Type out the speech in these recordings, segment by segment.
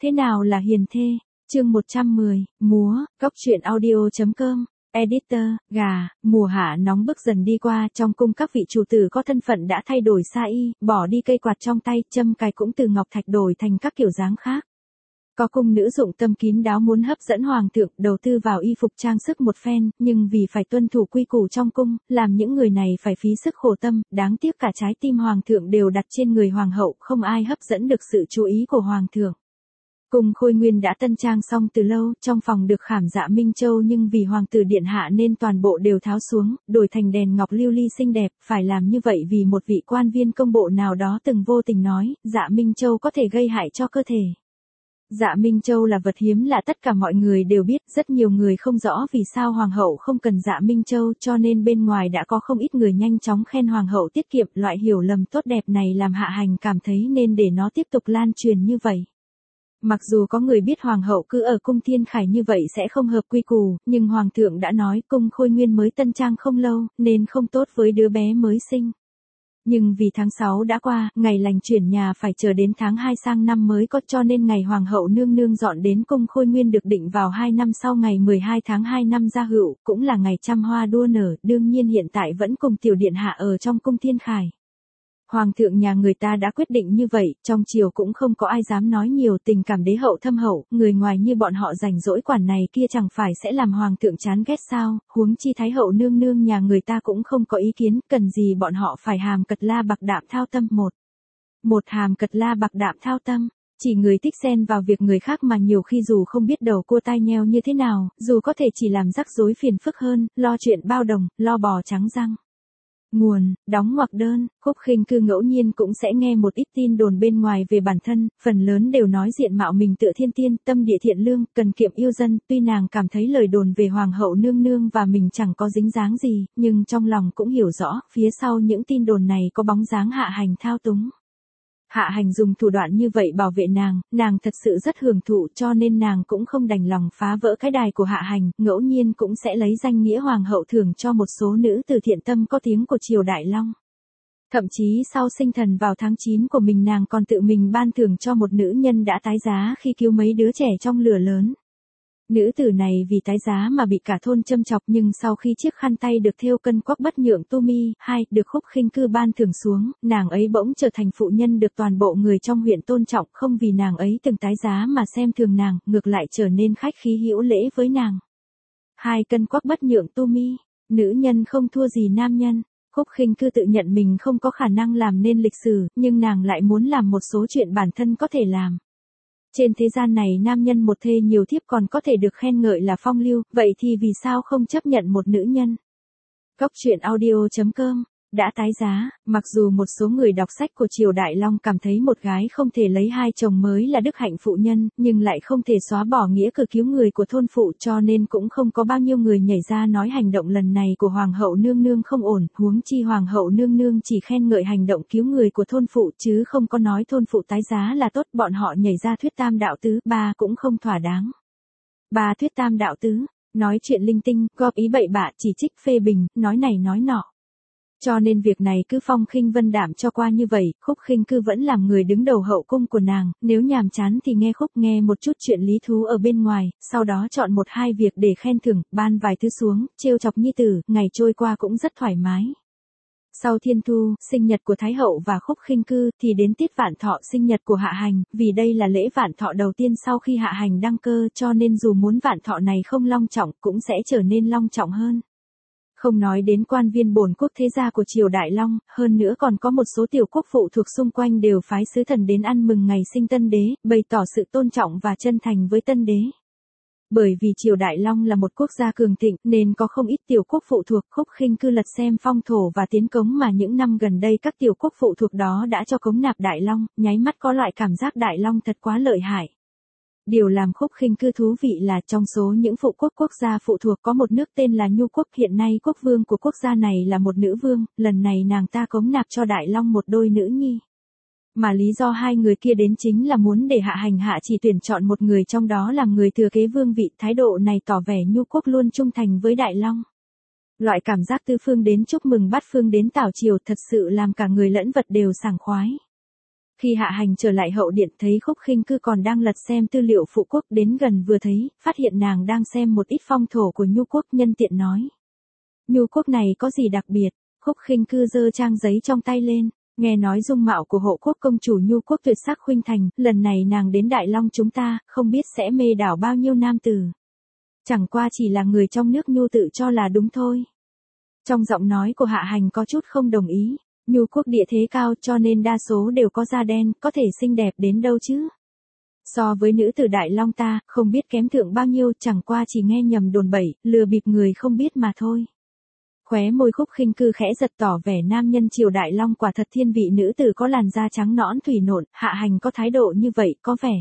Thế nào là hiền thê? Chương 110, múa, góc truyện audio.com. Editor, gà, mùa hạ nóng bức dần đi qua, trong cung các vị chủ tử có thân phận đã thay đổi xa y, bỏ đi cây quạt trong tay, châm cài cũng từ ngọc thạch đổi thành các kiểu dáng khác. Có cung nữ dụng tâm kín đáo muốn hấp dẫn hoàng thượng, đầu tư vào y phục trang sức một phen, nhưng vì phải tuân thủ quy củ trong cung, làm những người này phải phí sức khổ tâm, đáng tiếc cả trái tim hoàng thượng đều đặt trên người hoàng hậu, không ai hấp dẫn được sự chú ý của hoàng thượng. Cung Khôi Nguyên đã tân trang xong từ lâu, trong phòng được khảm dạ Minh Châu nhưng vì hoàng tử điện hạ nên toàn bộ đều tháo xuống, đổi thành đèn ngọc lưu ly xinh đẹp, phải làm như vậy vì một vị quan viên công bộ nào đó từng vô tình nói, dạ Minh Châu có thể gây hại cho cơ thể. Dạ Minh Châu là vật hiếm lạ, tất cả mọi người đều biết, rất nhiều người không rõ vì sao hoàng hậu không cần dạ Minh Châu, cho nên bên ngoài đã có không ít người nhanh chóng khen hoàng hậu tiết kiệm. Loại hiểu lầm tốt đẹp này làm Hạ Hành cảm thấy nên để nó tiếp tục lan truyền như vậy. Mặc dù có người biết hoàng hậu cứ ở cung Thiên Khải như vậy sẽ không hợp quy củ, nhưng hoàng thượng đã nói cung Khôi Nguyên mới tân trang không lâu, nên không tốt với đứa bé mới sinh. Nhưng vì tháng 6 đã qua, ngày lành chuyển nhà phải chờ đến tháng 2 sang năm mới có, cho nên ngày hoàng hậu nương nương dọn đến cung Khôi Nguyên được định vào 2 năm sau ngày 12 tháng 2 năm Gia Hựu, cũng là ngày trăm hoa đua nở, đương nhiên hiện tại vẫn cùng tiểu điện hạ ở trong cung Thiên Khải. Hoàng thượng nhà người ta đã quyết định như vậy, trong triều cũng không có ai dám nói nhiều, tình cảm đế hậu thâm hậu, người ngoài như bọn họ rảnh rỗi quản này kia chẳng phải sẽ làm hoàng thượng chán ghét sao, huống chi thái hậu nương nương nhà người ta cũng không có ý kiến, cần gì bọn họ phải hàm cật la bạc đạm thao tâm. Một hàm cật la bạc đạm thao tâm, chỉ người thích xen vào việc người khác mà nhiều khi dù không biết đầu cua tai nheo như thế nào, dù có thể chỉ làm rắc rối phiền phức hơn, lo chuyện bao đồng, lo bò trắng răng. Nguồn, đóng ngoặc đơn, Khúc Khinh Cư ngẫu nhiên cũng sẽ nghe một ít tin đồn bên ngoài về bản thân, phần lớn đều nói diện mạo mình tựa thiên tiên, tâm địa thiện lương, cần kiệm yêu dân, tuy nàng cảm thấy lời đồn về hoàng hậu nương nương và mình chẳng có dính dáng gì, nhưng trong lòng cũng hiểu rõ, phía sau những tin đồn này có bóng dáng Hạ Hành thao túng. Hạ Hành dùng thủ đoạn như vậy bảo vệ nàng thật sự rất hưởng thụ, cho nên nàng cũng không đành lòng phá vỡ cái đài của Hạ Hành, ngẫu nhiên cũng sẽ lấy danh nghĩa hoàng hậu thưởng cho một số nữ từ thiện tâm có tiếng của triều Đại Long. Thậm chí sau sinh thần vào tháng 9 của mình, nàng còn tự mình ban thưởng cho một nữ nhân đã tái giá khi cứu mấy đứa trẻ trong lửa lớn. Nữ tử này vì tái giá mà bị cả thôn châm chọc, nhưng sau khi chiếc khăn tay được thêu cân quắc bất nhượng tu mi, được Khúc Khinh Cư ban thưởng xuống, nàng ấy bỗng trở thành phụ nhân được toàn bộ người trong huyện tôn trọng, không vì nàng ấy từng tái giá mà xem thường nàng, ngược lại trở nên khách khí hữu lễ với nàng. Cân quắc bất nhượng tu mi, nữ nhân không thua gì nam nhân. Khúc Khinh Cư tự nhận mình không có khả năng làm nên lịch sử, nhưng nàng lại muốn làm một số chuyện bản thân có thể làm. Trên thế gian này nam nhân một thê nhiều thiếp còn có thể được khen ngợi là phong lưu, vậy thì vì sao không chấp nhận một nữ nhân? Góc truyện audio.com. Đã tái giá, mặc dù một số người đọc sách của triều Đại Long cảm thấy một gái không thể lấy hai chồng mới là đức hạnh phụ nhân, nhưng lại không thể xóa bỏ nghĩa cử cứu người của thôn phụ, cho nên cũng không có bao nhiêu người nhảy ra nói hành động lần này của hoàng hậu nương nương không ổn, huống chi hoàng hậu nương nương chỉ khen ngợi hành động cứu người của thôn phụ chứ không có nói thôn phụ tái giá là tốt, bọn họ nhảy ra thuyết tam đạo tứ, cũng không thỏa đáng. Thuyết tam đạo tứ, nói chuyện linh tinh, góp ý bậy bạ, chỉ trích phê bình, nói này nói nọ. Cho nên việc này cứ phong khinh vân đạm cho qua như vậy, Khúc Khinh Cư vẫn làm người đứng đầu hậu cung của nàng, nếu nhàm chán thì nghe một chút chuyện lý thú ở bên ngoài, sau đó chọn một hai việc để khen thưởng, ban vài thứ xuống, trêu chọc nhi tử, ngày trôi qua cũng rất thoải mái. Sau Thiên Thu, sinh nhật của Thái hậu và Khúc Khinh Cư, thì đến tiết vạn thọ sinh nhật của Hạ Hành, vì đây là lễ vạn thọ đầu tiên sau khi Hạ Hành đăng cơ, cho nên dù muốn vạn thọ này không long trọng, cũng sẽ trở nên long trọng hơn. Không nói đến quan viên bổn quốc thế gia của triều Đại Long, hơn nữa còn có một số tiểu quốc phụ thuộc xung quanh đều phái sứ thần đến ăn mừng ngày sinh tân đế, bày tỏ sự tôn trọng và chân thành với tân đế. Bởi vì triều Đại Long là một quốc gia cường thịnh nên có không ít tiểu quốc phụ thuộc. Khúc Khinh Cư lật xem phong thổ và tiến cống mà những năm gần đây các tiểu quốc phụ thuộc đó đã cho cống nạp Đại Long, nháy mắt có loại cảm giác Đại Long thật quá lợi hại. Điều làm Khúc Khinh Cư thú vị là trong số những phụ quốc gia phụ thuộc có một nước tên là Nhu quốc, hiện nay quốc vương của quốc gia này là một nữ vương, lần này nàng ta cống nạp cho Đại Long một đôi nữ nhi. Mà lý do hai người kia đến chính là muốn để Hạ Hành hạ chỉ tuyển chọn một người trong đó làm người thừa kế vương vị, thái độ này tỏ vẻ Nhu quốc luôn trung thành với Đại Long. Loại cảm giác tứ phương đến chúc mừng bát phương đến tảo triều thật sự làm cả người lẫn vật đều sảng khoái. Khi Hạ Hành trở lại hậu điện thấy Khúc Khinh Cư còn đang lật xem tư liệu phụ quốc, đến gần vừa thấy, phát hiện nàng đang xem một ít phong thổ của Nhu quốc, nhân tiện nói. Nhu quốc này có gì đặc biệt? Khúc Khinh Cư giơ trang giấy trong tay lên, nghe nói dung mạo của hộ quốc công chủ Nhu quốc tuyệt sắc khuynh thành, lần này nàng đến Đại Long chúng ta, không biết sẽ mê đảo bao nhiêu nam tử. Chẳng qua chỉ là người trong nước Nhu tự cho là đúng thôi. Trong giọng nói của Hạ Hành có chút không đồng ý. Nhu quốc địa thế cao cho nên đa số đều có da đen, có thể xinh đẹp đến đâu chứ. So với nữ tử Đại Long ta, không biết kém thượng bao nhiêu, chẳng qua chỉ nghe nhầm đồn bậy, lừa bịp người không biết mà thôi. Khóe môi Khúc Khinh Cư khẽ giật tỏ vẻ nam nhân triều Đại Long quả thật thiên vị nữ tử có làn da trắng nõn thủy nộn, Hạ Hành có thái độ như vậy có vẻ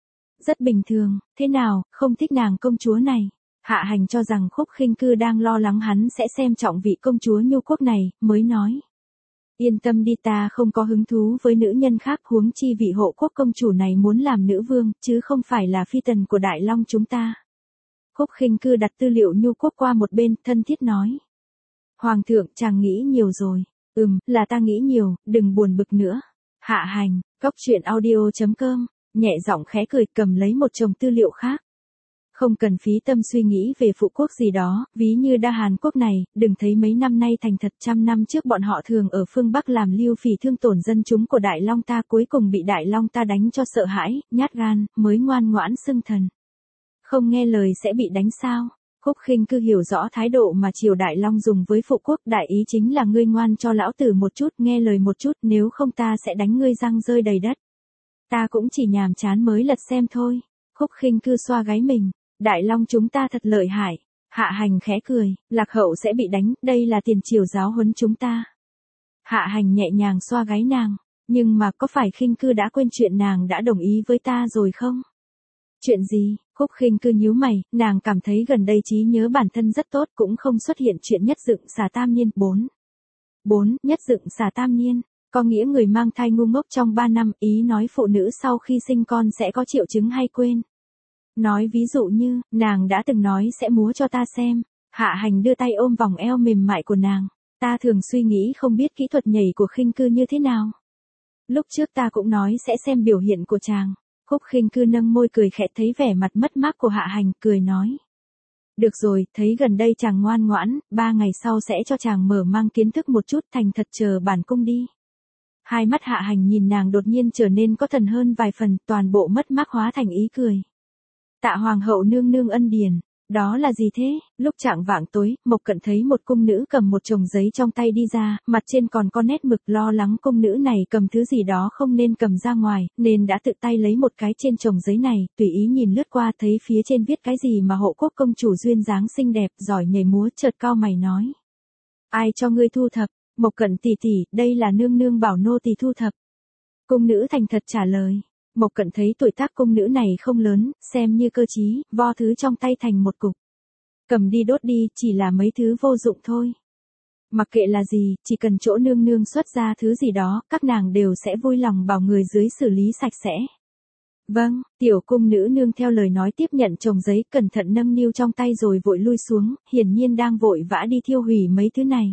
rất bình thường, thế nào, không thích nàng công chúa này. Hạ Hành cho rằng Khúc Khinh Cư đang lo lắng hắn sẽ xem trọng vị công chúa Nhu quốc này, mới nói. Yên tâm đi, ta không có hứng thú với nữ nhân khác, huống chi vị hộ quốc công chủ này muốn làm nữ vương, chứ không phải là phi tần của Đại Long chúng ta. Khúc Khinh Cư đặt tư liệu Nhu quốc qua một bên, thân thiết nói. Hoàng thượng, chàng nghĩ nhiều rồi. Là ta nghĩ nhiều, đừng buồn bực nữa. Hạ Hành, goctruyện.audio.com, nhẹ giọng khẽ cười, cầm lấy một chồng tư liệu khác. Không cần phí tâm suy nghĩ về phụ quốc gì đó, ví như Đa Hàn quốc này, đừng thấy mấy năm nay thành thật, 100 năm trước bọn họ thường ở phương Bắc làm lưu phỉ thương tổn dân chúng của Đại Long ta, cuối cùng bị Đại Long ta đánh cho sợ hãi, nhát gan, mới ngoan ngoãn xưng thần. Không nghe lời sẽ bị đánh sao? Khúc Khinh Cư hiểu rõ thái độ mà triều Đại Long dùng với phụ quốc, đại ý chính là ngươi ngoan cho lão tử một chút, nghe lời một chút, nếu không ta sẽ đánh ngươi răng rơi đầy đất. Ta cũng chỉ nhàm chán mới lật xem thôi. Khúc Khinh Cư xoa gáy mình. Đại Long chúng ta thật lợi hại. Hạ Hành khẽ cười, Lạc hậu sẽ bị đánh, đây là tiền triều giáo huấn chúng ta. Hạ Hành nhẹ nhàng xoa gáy nàng, nhưng mà có phải Khinh Cư đã quên chuyện nàng đã đồng ý với ta rồi không? Chuyện gì? Khúc Khinh Cư nhíu mày, nàng cảm thấy gần đây trí nhớ bản thân rất tốt, cũng không xuất hiện chuyện nhất dựng xà tam niên. 4. Nhất dựng xà tam niên, có nghĩa người mang thai ngu ngốc trong 3 năm, ý nói phụ nữ sau khi sinh con sẽ có triệu chứng hay quên. Nói ví dụ như, nàng đã từng nói sẽ múa cho ta xem. Hạ Hành đưa tay ôm vòng eo mềm mại của nàng. Ta thường suy nghĩ không biết kỹ thuật nhảy của Khinh Cư như thế nào. Lúc trước ta cũng nói sẽ xem biểu hiện của chàng. Khúc Khinh Cư nâng môi cười khẽ, thấy vẻ mặt mất mát của Hạ Hành, cười nói. Được rồi, thấy gần đây chàng ngoan ngoãn, 3 ngày sau sẽ cho chàng mở mang kiến thức một chút, thành thật chờ bản cung đi. Hai mắt Hạ Hành nhìn nàng đột nhiên trở nên có thần hơn vài phần, toàn bộ mất mát hóa thành ý cười. Tạ hoàng hậu nương nương ân điển, đó là gì thế? Lúc chạng vạng tối, Mộc Cận thấy một cung nữ cầm một chồng giấy trong tay đi ra, mặt trên còn có nét mực, lo lắng cung nữ này cầm thứ gì đó không nên cầm ra ngoài, nên đã tự tay lấy một cái trên chồng giấy này, tùy ý nhìn lướt qua, thấy phía trên viết cái gì mà hộ quốc công chủ duyên dáng xinh đẹp, giỏi nhảy múa, chợt cau mày nói. Ai cho ngươi thu thập? Mộc Cận tỷ tỷ, đây là nương nương bảo nô tỳ thu thập. Cung nữ thành thật trả lời. Mộc Cận thấy tuổi tác cung nữ này không lớn, xem như cơ trí, vo thứ trong tay thành một cục. Cầm đi đốt đi, chỉ là mấy thứ vô dụng thôi. Mặc kệ là gì, chỉ cần chỗ nương nương xuất ra thứ gì đó, các nàng đều sẽ vui lòng bảo người dưới xử lý sạch sẽ. Vâng, tiểu cung nữ nương theo lời nói tiếp nhận chồng giấy, cẩn thận nâng niu trong tay rồi vội lui xuống, hiển nhiên đang vội vã đi thiêu hủy mấy thứ này.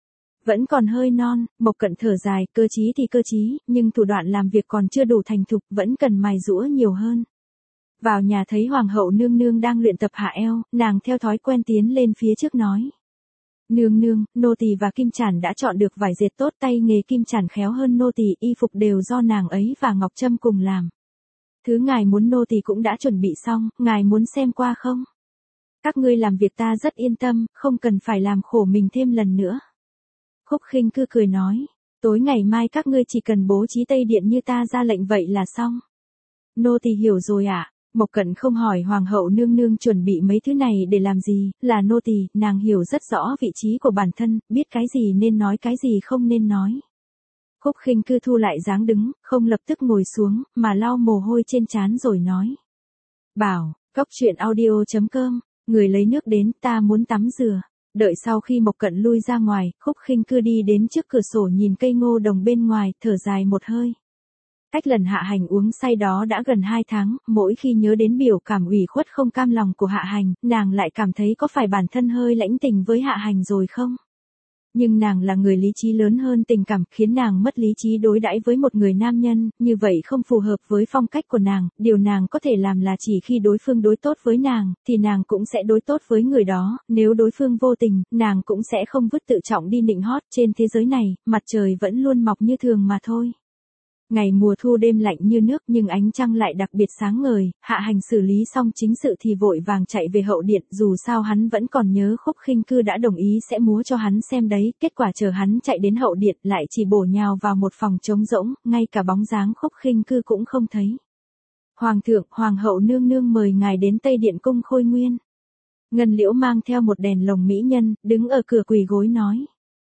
Vẫn còn hơi non, Mộc Cận thở dài, cơ trí thì cơ trí, nhưng thủ đoạn làm việc còn chưa đủ thành thục, vẫn cần mài giũa nhiều hơn. Vào nhà thấy hoàng hậu nương nương đang luyện tập hạ eo, nàng theo thói quen tiến lên phía trước nói. Nương nương, nô tỳ và Kim Chản đã chọn được vải dệt tốt, tay nghề Kim Chản khéo hơn nô tỳ, y phục đều do nàng ấy và Ngọc Trâm cùng làm. Thứ ngài muốn nô tỳ cũng đã chuẩn bị xong, ngài muốn xem qua không? Các ngươi làm việc ta rất yên tâm, không cần phải làm khổ mình thêm lần nữa. Khúc Khinh Cư cười nói, tối ngày mai các ngươi chỉ cần bố trí Tây Điện như ta ra lệnh vậy là xong. Nô tỳ hiểu rồi ạ. Mộc Cận không hỏi hoàng hậu nương nương chuẩn bị mấy thứ này để làm gì, là nô tỳ, nàng hiểu rất rõ vị trí của bản thân, biết cái gì nên nói cái gì không nên nói. Khúc Khinh Cư thu lại dáng đứng, không lập tức ngồi xuống, mà lau mồ hôi trên trán rồi nói. Bảo, goctruyện.audio.com, người lấy nước đến, ta muốn tắm rửa. Đợi sau khi Mộc Cận lui ra ngoài, Khúc Khinh Cư đi đến trước cửa sổ nhìn cây ngô đồng bên ngoài, thở dài một hơi. Cách lần Hạ Hành uống say đó đã gần 2 tháng, mỗi khi nhớ đến biểu cảm ủy khuất không cam lòng của Hạ Hành, nàng lại cảm thấy có phải bản thân hơi lãnh tình với Hạ Hành rồi không? Nhưng nàng là người lý trí lớn hơn tình cảm, khiến nàng mất lý trí đối đãi với một người nam nhân, như vậy không phù hợp với phong cách của nàng, điều nàng có thể làm là chỉ khi đối phương đối tốt với nàng, thì nàng cũng sẽ đối tốt với người đó, nếu đối phương vô tình, nàng cũng sẽ không vứt tự trọng đi nịnh hót, trên thế giới này, mặt trời vẫn luôn mọc như thường mà thôi. Ngày mùa thu đêm lạnh như nước nhưng ánh trăng lại đặc biệt sáng ngời, Hạ Hành xử lý xong chính sự thì vội vàng chạy về hậu điện, dù sao hắn vẫn còn nhớ Khúc Khinh Cư đã đồng ý sẽ múa cho hắn xem đấy, kết quả chờ hắn chạy đến hậu điện lại chỉ bổ nhào vào một phòng trống rỗng, ngay cả bóng dáng Khúc Khinh Cư cũng không thấy. Hoàng thượng, hoàng hậu nương nương mời ngài đến Tây Điện cung Khôi Nguyên. Ngân Liễu mang theo một đèn lồng mỹ nhân, đứng ở cửa quỳ gối nói.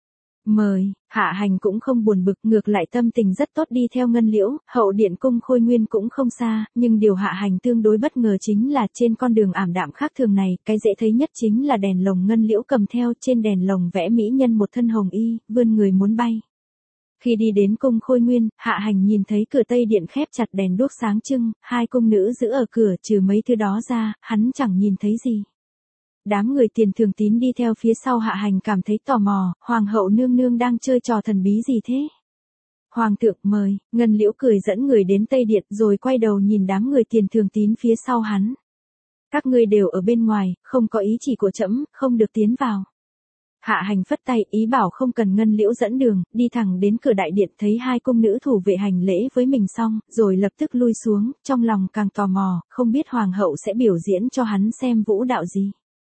Mời, Hạ Hành cũng không buồn bực, ngược lại tâm tình rất tốt đi theo Ngân Liễu, hậu điện cung Khôi Nguyên cũng không xa, nhưng điều Hạ Hành tương đối bất ngờ chính là trên con đường ảm đạm khác thường này, cái dễ thấy nhất chính là đèn lồng Ngân Liễu cầm theo, trên đèn lồng vẽ mỹ nhân một thân hồng y, vươn người muốn bay. Khi đi đến cung Khôi Nguyên, Hạ Hành nhìn thấy cửa Tây Điện khép chặt, đèn đuốc sáng trưng, hai cung nữ giữ ở cửa, trừ mấy thứ đó ra, hắn chẳng nhìn thấy gì. Đám người Tiền Thường Tín đi theo phía sau Hạ Hành cảm thấy tò mò, hoàng hậu nương nương đang chơi trò thần bí gì thế? Hoàng thượng mời, Ngân Liễu cười dẫn người đến Tây Điện rồi quay đầu nhìn đám người Tiền Thường Tín phía sau hắn. Các ngươi đều ở bên ngoài, không có ý chỉ của trẫm, không được tiến vào. Hạ Hành phất tay, ý bảo không cần Ngân Liễu dẫn đường, đi thẳng đến cửa đại điện thấy hai cung nữ thủ vệ hành lễ với mình xong, rồi lập tức lui xuống, trong lòng càng tò mò, không biết hoàng hậu sẽ biểu diễn cho hắn xem vũ đạo gì.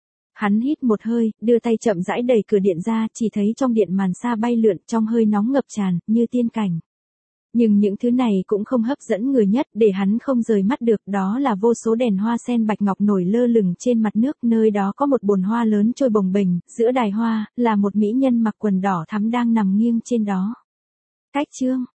Hắn hít một hơi, đưa tay chậm rãi đẩy cửa điện ra, chỉ thấy trong điện màn sa bay lượn, trong hơi nóng ngập tràn, như tiên cảnh. Nhưng những thứ này cũng không hấp dẫn người nhất, để hắn không rời mắt được, đó là vô số đèn hoa sen bạch ngọc nổi lơ lửng trên mặt nước, nơi đó có một bồn hoa lớn trôi bồng bềnh, giữa đài hoa, là một mỹ nhân mặc quần đỏ thắm đang nằm nghiêng trên đó. Cách chương